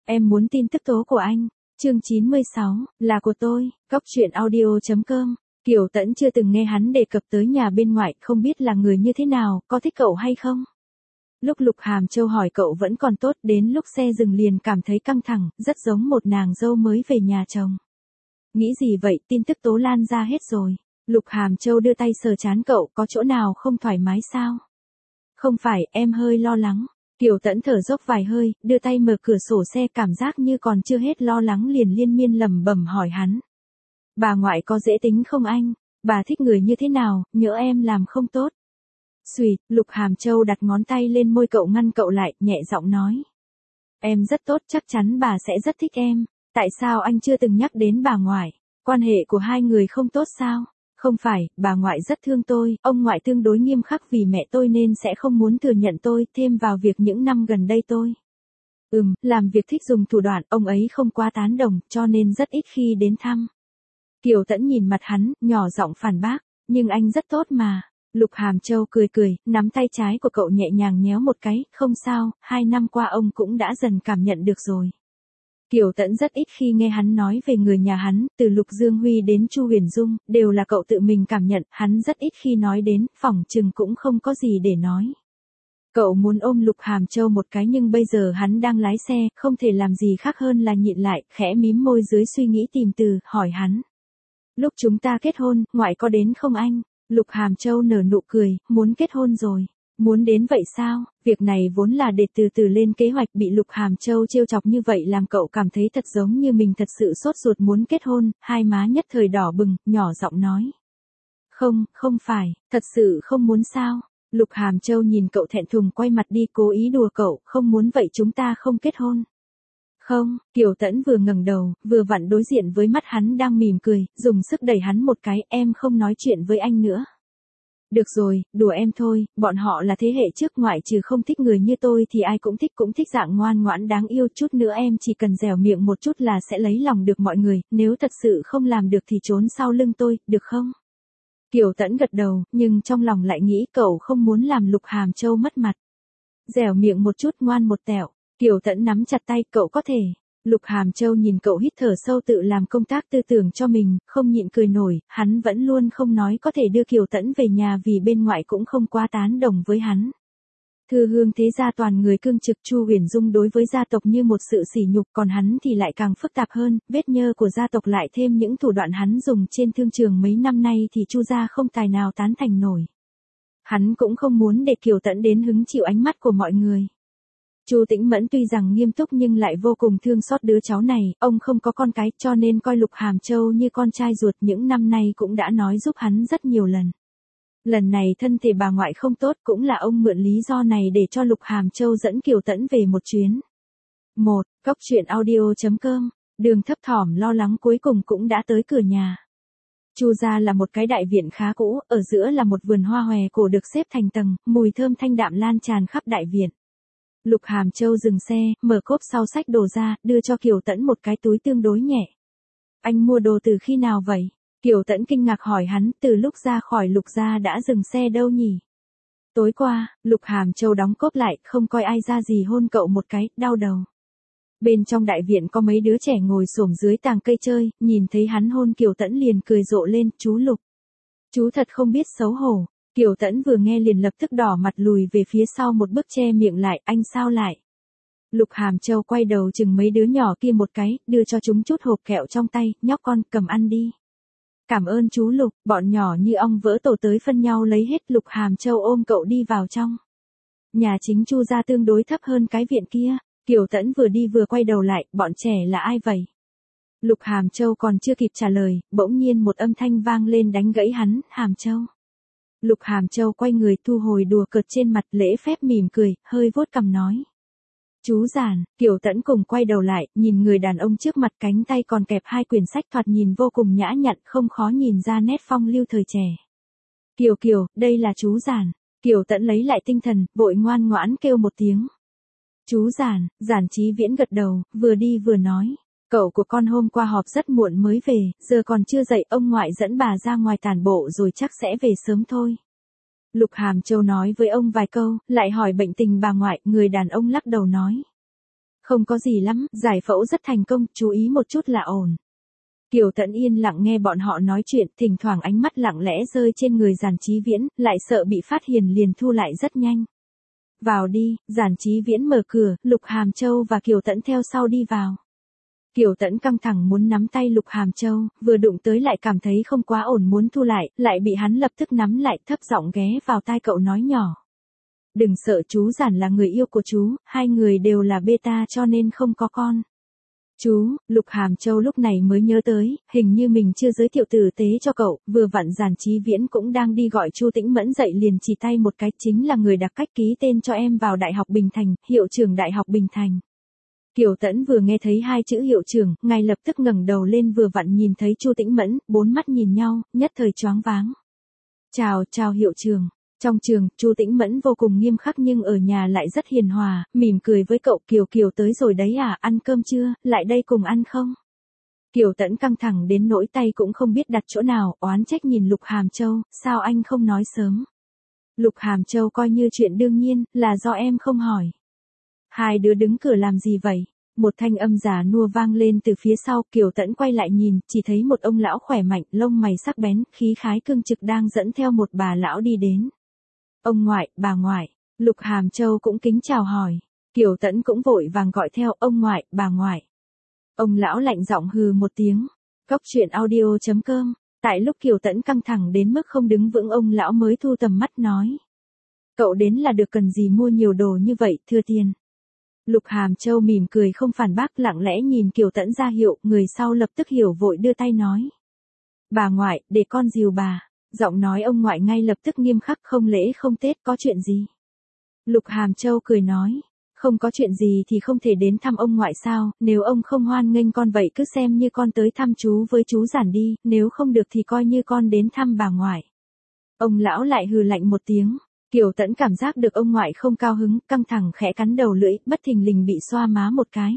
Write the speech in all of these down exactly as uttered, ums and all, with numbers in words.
Em muốn tin tức tố của anh. Chương chín mươi sáu, là của tôi, góc truyện audio chấm com. Kiều Tẫn chưa từng nghe hắn đề cập tới nhà bên ngoại, không biết là người như thế nào, có thích cậu hay không. Lúc Lục Hàm Châu hỏi cậu vẫn còn tốt, đến lúc xe dừng liền cảm thấy căng thẳng, rất giống một nàng dâu mới về nhà chồng. Nghĩ gì vậy, tin tức tố lan ra hết rồi. Lục Hàm Châu đưa tay sờ trán cậu, có chỗ nào không thoải mái sao? Không phải, em hơi lo lắng. Kiều Tẫn thở dốc vài hơi, đưa tay mở cửa sổ xe, cảm giác như còn chưa hết lo lắng liền liên miên lẩm bẩm hỏi hắn. Bà ngoại có dễ tính không anh? Bà thích người như thế nào, nhỡ em làm không tốt. Xùi, Lục Hàm Châu đặt ngón tay lên môi cậu ngăn cậu lại, nhẹ giọng nói. Em rất tốt, chắc chắn bà sẽ rất thích em. Tại sao anh chưa từng nhắc đến bà ngoại? Quan hệ của hai người không tốt sao? Không phải, bà ngoại rất thương tôi, ông ngoại tương đối nghiêm khắc vì mẹ tôi nên sẽ không muốn thừa nhận tôi, thêm vào việc những năm gần đây tôi. Ừm, làm việc thích dùng thủ đoạn, ông ấy không quá tán đồng, cho nên rất ít khi đến thăm. Kiều Tẫn nhìn mặt hắn, nhỏ giọng phản bác, nhưng anh rất tốt mà. Lục Hàm Châu cười cười, nắm tay trái của cậu nhẹ nhàng nhéo một cái, không sao, hai năm qua ông cũng đã dần cảm nhận được rồi. Kiều Tẫn rất ít khi nghe hắn nói về người nhà hắn, từ Lục Dương Huy đến Chu Huyền Dung, đều là cậu tự mình cảm nhận, hắn rất ít khi nói đến, phỏng chừng cũng không có gì để nói. Cậu muốn ôm Lục Hàm Châu một cái nhưng bây giờ hắn đang lái xe, không thể làm gì khác hơn là nhịn lại, khẽ mím môi dưới suy nghĩ tìm từ, hỏi hắn. Lúc chúng ta kết hôn, ngoại có đến không anh? Lục Hàm Châu nở nụ cười, muốn kết hôn rồi. Muốn đến vậy sao? Việc này vốn là để từ từ lên kế hoạch, bị Lục Hàm Châu trêu chọc như vậy làm cậu cảm thấy thật giống như mình thật sự sốt ruột muốn kết hôn, hai má nhất thời đỏ bừng, nhỏ giọng nói. Không, không phải, thật sự không muốn sao? Lục Hàm Châu nhìn cậu thẹn thùng quay mặt đi, cố ý đùa cậu, không muốn vậy chúng ta không kết hôn. Không, Kiều Tẫn vừa ngẩng đầu, vừa vặn đối diện với mắt hắn đang mỉm cười, dùng sức đẩy hắn một cái, em không nói chuyện với anh nữa. Được rồi, đùa em thôi, bọn họ là thế hệ trước, ngoại trừ không thích người như tôi thì ai cũng thích, cũng thích dạng ngoan ngoãn đáng yêu, chút nữa em chỉ cần dẻo miệng một chút là sẽ lấy lòng được mọi người, nếu thật sự không làm được thì trốn sau lưng tôi, được không? Kiều Tẫn gật đầu, nhưng trong lòng lại nghĩ cậu không muốn làm Lục Hàm Châu mất mặt. Dẻo miệng một chút, ngoan một tẹo. Kiều Tẫn nắm chặt tay, cậu có thể. Lục Hàm Châu nhìn cậu hít thở sâu tự làm công tác tư tưởng cho mình, không nhịn cười nổi, hắn vẫn luôn không nói có thể đưa Kiều Tẫn về nhà vì bên ngoại cũng không quá tán đồng với hắn. Thư hương thế gia toàn người cương trực, Chu Huyền Dung đối với gia tộc như một sự sỉ nhục, còn hắn thì lại càng phức tạp hơn, vết nhơ của gia tộc lại thêm những thủ đoạn hắn dùng trên thương trường mấy năm nay thì Chu gia không tài nào tán thành nổi. Hắn cũng không muốn để Kiều Tẫn đến hứng chịu ánh mắt của mọi người. Chu Tĩnh Mẫn tuy rằng nghiêm túc nhưng lại vô cùng thương xót đứa cháu này, ông không có con cái cho nên coi Lục Hàm Châu như con trai ruột, những năm nay cũng đã nói giúp hắn rất nhiều lần. Lần này thân thể bà ngoại không tốt, cũng là ông mượn lý do này để cho Lục Hàm Châu dẫn Kiều Tẫn về một chuyến. một. Góc truyện audio chấm com. Đường thấp thỏm lo lắng cuối cùng cũng đã tới cửa nhà. Chu gia là một cái đại viện khá cũ, ở giữa là một vườn hoa hòe cổ được xếp thành tầng, mùi thơm thanh đạm lan tràn khắp đại viện. Lục Hàm Châu dừng xe, mở cốp sau xách đồ ra, đưa cho Kiều Tẫn một cái túi tương đối nhẹ. Anh mua đồ từ khi nào vậy? Kiều Tẫn kinh ngạc hỏi hắn, từ lúc ra khỏi Lục gia đã dừng xe đâu nhỉ? Tối qua, Lục Hàm Châu đóng cốp lại, không coi ai ra gì hôn cậu một cái, đau đầu. Bên trong đại viện có mấy đứa trẻ ngồi xổm dưới tàng cây chơi, nhìn thấy hắn hôn Kiều Tẫn liền cười rộ lên, chú Lục. Chú thật không biết xấu hổ. Kiều Tẫn vừa nghe liền lập tức đỏ mặt lùi về phía sau một bước che miệng lại, anh sao lại? Lục Hàm Châu quay đầu chừng mấy đứa nhỏ kia một cái, đưa cho chúng chút hộp kẹo trong tay, nhóc con cầm ăn đi. Cảm ơn chú Lục, bọn nhỏ như ong vỡ tổ tới phân nhau lấy hết. Lục Hàm Châu ôm cậu đi vào trong. Nhà chính Chu gia tương đối thấp hơn cái viện kia. Kiều Tẫn vừa đi vừa quay đầu lại, bọn trẻ là ai vậy? Lục Hàm Châu còn chưa kịp trả lời, bỗng nhiên một âm thanh vang lên đánh gãy hắn, Hàm Châu. Lục Hàm Châu quay người thu hồi đùa cợt trên mặt, lễ phép mỉm cười, hơi vuốt cằm nói. Chú Giản. Kiều Tẫn cùng quay đầu lại, nhìn người đàn ông trước mặt, cánh tay còn kẹp hai quyển sách thoạt nhìn vô cùng nhã nhặn, không khó nhìn ra nét phong lưu thời trẻ. Kiều Kiều, đây là chú Giản. Kiều Tẫn lấy lại tinh thần, vội ngoan ngoãn kêu một tiếng. Chú Giản. Giản Chí Viễn gật đầu, vừa đi vừa nói. Cậu của con hôm qua họp rất muộn mới về, giờ còn chưa dậy, ông ngoại dẫn bà ra ngoài tản bộ rồi chắc sẽ về sớm thôi. Lục Hàm Châu nói với ông vài câu, lại hỏi bệnh tình bà ngoại, người đàn ông lắc đầu nói. Không có gì lắm, giải phẫu rất thành công, chú ý một chút là ổn. Kiều Tẫn yên lặng nghe bọn họ nói chuyện, thỉnh thoảng ánh mắt lặng lẽ rơi trên người Giản Chí Viễn, lại sợ bị phát hiện liền thu lại rất nhanh. Vào đi, Giản Chí Viễn mở cửa, Lục Hàm Châu và Kiều Tẫn theo sau đi vào. Kiều Tẫn căng thẳng muốn nắm tay Lục Hàm Châu, vừa đụng tới lại cảm thấy không quá ổn muốn thu lại, lại bị hắn lập tức nắm lại thấp giọng ghé vào tai cậu nói nhỏ. Đừng sợ, chú Giản là người yêu của chú, hai người đều là beta cho nên không có con. Chú, Lục Hàm Châu lúc này mới nhớ tới, hình như mình chưa giới thiệu tử tế cho cậu, vừa vặn Giản Chí Viễn cũng đang đi gọi Chu Tĩnh Mẫn dậy liền chỉ tay một cái, chính là người đặc cách ký tên cho em vào Đại học Bình Thành, hiệu trưởng Đại học Bình Thành. Kiều Tẫn vừa nghe thấy hai chữ hiệu trưởng, ngay lập tức ngẩng đầu lên vừa vặn nhìn thấy Chu Tĩnh Mẫn, bốn mắt nhìn nhau, nhất thời choáng váng. Chào, chào hiệu trưởng. Trong trường, Chu Tĩnh Mẫn vô cùng nghiêm khắc nhưng ở nhà lại rất hiền hòa, mỉm cười với cậu. Kiều Kiều tới rồi đấy à, ăn cơm chưa, lại đây cùng ăn không? Kiều Tẫn căng thẳng đến nỗi tay cũng không biết đặt chỗ nào, oán trách nhìn Lục Hàm Châu, sao anh không nói sớm? Lục Hàm Châu coi như chuyện đương nhiên, là do em không hỏi. Hai đứa đứng cửa làm gì vậy? Một thanh âm già nua vang lên từ phía sau, Kiều Tẫn quay lại nhìn, chỉ thấy một ông lão khỏe mạnh, lông mày sắc bén, khí khái cương trực đang dẫn theo một bà lão đi đến. Ông ngoại, bà ngoại, Lục Hàm Châu cũng kính chào hỏi. Kiều Tẫn cũng vội vàng gọi theo, ông ngoại, bà ngoại. Ông lão lạnh giọng hừ một tiếng. Cốc truyện audio chấm com. Tại lúc Kiều Tẫn căng thẳng đến mức không đứng vững, ông lão mới thu tầm mắt nói. Cậu đến là được, cần gì mua nhiều đồ như vậy, thưa tiền. Lục Hàm Châu mỉm cười không phản bác, lặng lẽ nhìn Kiều Tẫn ra hiệu, người sau lập tức hiểu vội đưa tay nói. Bà ngoại, để con dìu bà. Giọng nói ông ngoại ngay lập tức nghiêm khắc, không lễ không Tết, có chuyện gì? Lục Hàm Châu cười nói, không có chuyện gì thì không thể đến thăm ông ngoại sao, nếu ông không hoan nghênh con vậy cứ xem như con tới thăm chú với chú Giản đi, nếu không được thì coi như con đến thăm bà ngoại. Ông lão lại hừ lạnh một tiếng, Kiều Tẫn cảm giác được ông ngoại không cao hứng, căng thẳng khẽ cắn đầu lưỡi, bất thình lình bị xoa má một cái.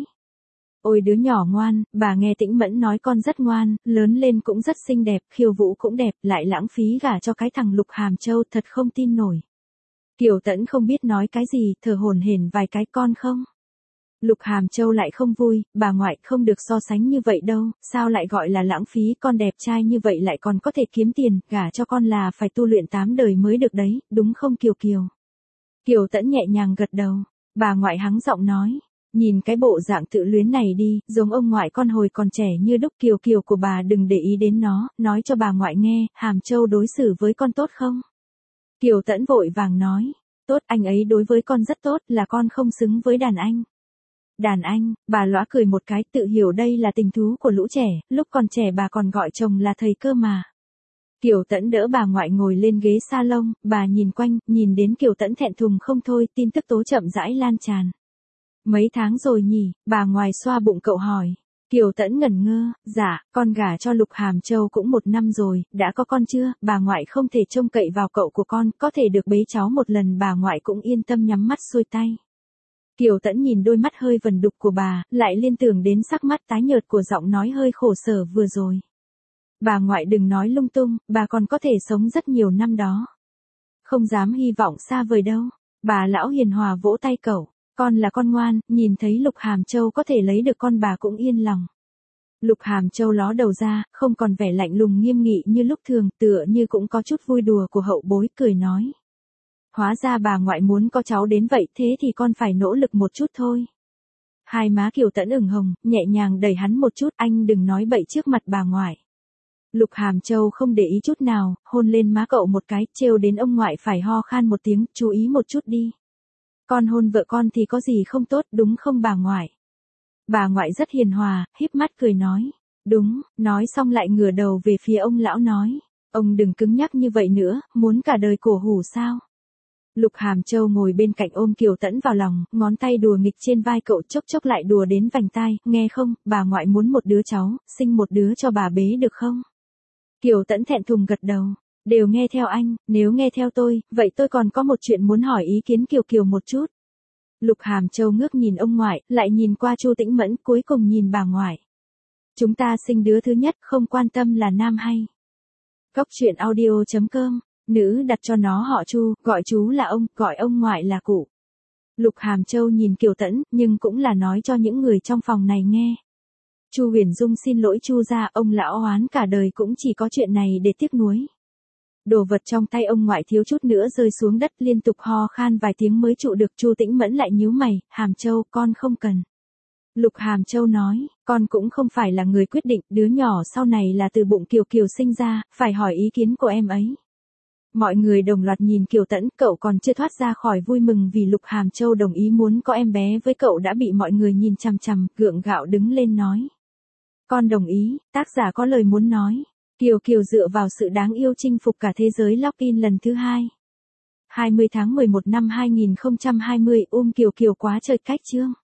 Ôi đứa nhỏ ngoan, bà nghe Tĩnh Mẫn nói con rất ngoan, lớn lên cũng rất xinh đẹp, khiêu vũ cũng đẹp, lại lãng phí gả cho cái thằng Lục Hàm Châu, thật không tin nổi. Kiều Tẫn không biết nói cái gì, thở hổn hển vài cái, con không. Lục Hàm Châu lại không vui, bà ngoại không được so sánh như vậy đâu, sao lại gọi là lãng phí, con đẹp trai như vậy lại còn có thể kiếm tiền, gả cho con là phải tu luyện tám đời mới được đấy, đúng không Kiều Kiều? Kiều Tẫn nhẹ nhàng gật đầu, bà ngoại hắng giọng nói. Nhìn cái bộ dạng tự luyến này đi, giống ông ngoại con hồi còn trẻ như đúc. Kiều Kiều của bà đừng để ý đến nó, nói cho bà ngoại nghe, Hàm Châu đối xử với con tốt không? Kiều Tẫn vội vàng nói, tốt, anh ấy đối với con rất tốt, là con không xứng với đàn anh. Đàn anh, bà lõa cười một cái, tự hiểu đây là tình thú của lũ trẻ, lúc còn trẻ bà còn gọi chồng là thầy cơ mà. Kiều Tẫn đỡ bà ngoại ngồi lên ghế salon, bà nhìn quanh, nhìn đến Kiều Tẫn thẹn thùng không thôi, tin tức tố chậm rãi lan tràn. Mấy tháng rồi nhỉ, bà ngoài xoa bụng cậu hỏi. Kiều Tẫn ngẩn ngơ, dạ, con gả cho Lục Hàm Châu cũng một năm rồi, đã có con chưa, bà ngoại không thể trông cậy vào cậu của con, có thể được bế cháu một lần, bà ngoại cũng yên tâm nhắm mắt xuôi tay. Kiều Tẫn nhìn đôi mắt hơi vần đục của bà, lại liên tưởng đến sắc mắt tái nhợt của giọng nói hơi khổ sở vừa rồi. Bà ngoại đừng nói lung tung, bà còn có thể sống rất nhiều năm đó. Không dám hy vọng xa vời đâu, bà lão hiền hòa vỗ tay cậu. Con là con ngoan, nhìn thấy Lục Hàm Châu có thể lấy được con bà cũng yên lòng. Lục Hàm Châu ló đầu ra, không còn vẻ lạnh lùng nghiêm nghị như lúc thường, tựa như cũng có chút vui đùa của hậu bối, cười nói. Hóa ra bà ngoại muốn có cháu đến vậy, thế thì con phải nỗ lực một chút thôi. Hai má Kiều Tẫn ửng hồng, nhẹ nhàng đẩy hắn một chút, anh đừng nói bậy trước mặt bà ngoại. Lục Hàm Châu không để ý chút nào, hôn lên má cậu một cái, trêu đến ông ngoại phải ho khan một tiếng, chú ý một chút đi. Con hôn vợ con thì có gì không tốt, đúng không bà ngoại? Bà ngoại rất hiền hòa, híp mắt cười nói. Đúng, nói xong lại ngửa đầu về phía ông lão nói. Ông đừng cứng nhắc như vậy nữa, muốn cả đời cổ hủ sao? Lục Hàm Châu ngồi bên cạnh ôm Kiều Tẫn vào lòng, ngón tay đùa nghịch trên vai cậu, chốc chốc lại đùa đến vành tai, nghe không, bà ngoại muốn một đứa cháu, sinh một đứa cho bà bế được không? Kiều Tẫn thẹn thùng gật đầu. Đều nghe theo anh, nếu nghe theo tôi, vậy tôi còn có một chuyện muốn hỏi ý kiến Kiều Kiều một chút. Lục Hàm Châu ngước nhìn ông ngoại, lại nhìn qua Chu Tĩnh Mẫn, cuối cùng nhìn bà ngoại. Chúng ta sinh đứa thứ nhất, không quan tâm là nam hay. Cốc truyện audio chấm com, nữ đặt cho nó họ Chu, gọi chú là ông, gọi ông ngoại là cụ. Lục Hàm Châu nhìn Kiều Tẫn, nhưng cũng là nói cho những người trong phòng này nghe. Chu Huyền Dung xin lỗi Chu gia, ông lão oán cả đời cũng chỉ có chuyện này để tiếc nuối. Đồ vật trong tay ông ngoại thiếu chút nữa rơi xuống đất, liên tục ho khan vài tiếng mới trụ được. Chu Tĩnh Mẫn lại nhíu mày, Hàm Châu, con không cần. Lục Hàm Châu nói, con cũng không phải là người quyết định, đứa nhỏ sau này là từ bụng Kiều Kiều sinh ra, phải hỏi ý kiến của em ấy. Mọi người đồng loạt nhìn Kiều Tẫn, cậu còn chưa thoát ra khỏi vui mừng vì Lục Hàm Châu đồng ý muốn có em bé với cậu đã bị mọi người nhìn chằm chằm, gượng gạo đứng lên nói. Con đồng ý, tác giả có lời muốn nói. Kiều Kiều dựa vào sự đáng yêu chinh phục cả thế giới login lần thứ hai. hai mươi tháng mười một năm hai nghìn không trăm hai mươi, um Kiều Kiều quá trời cách chương.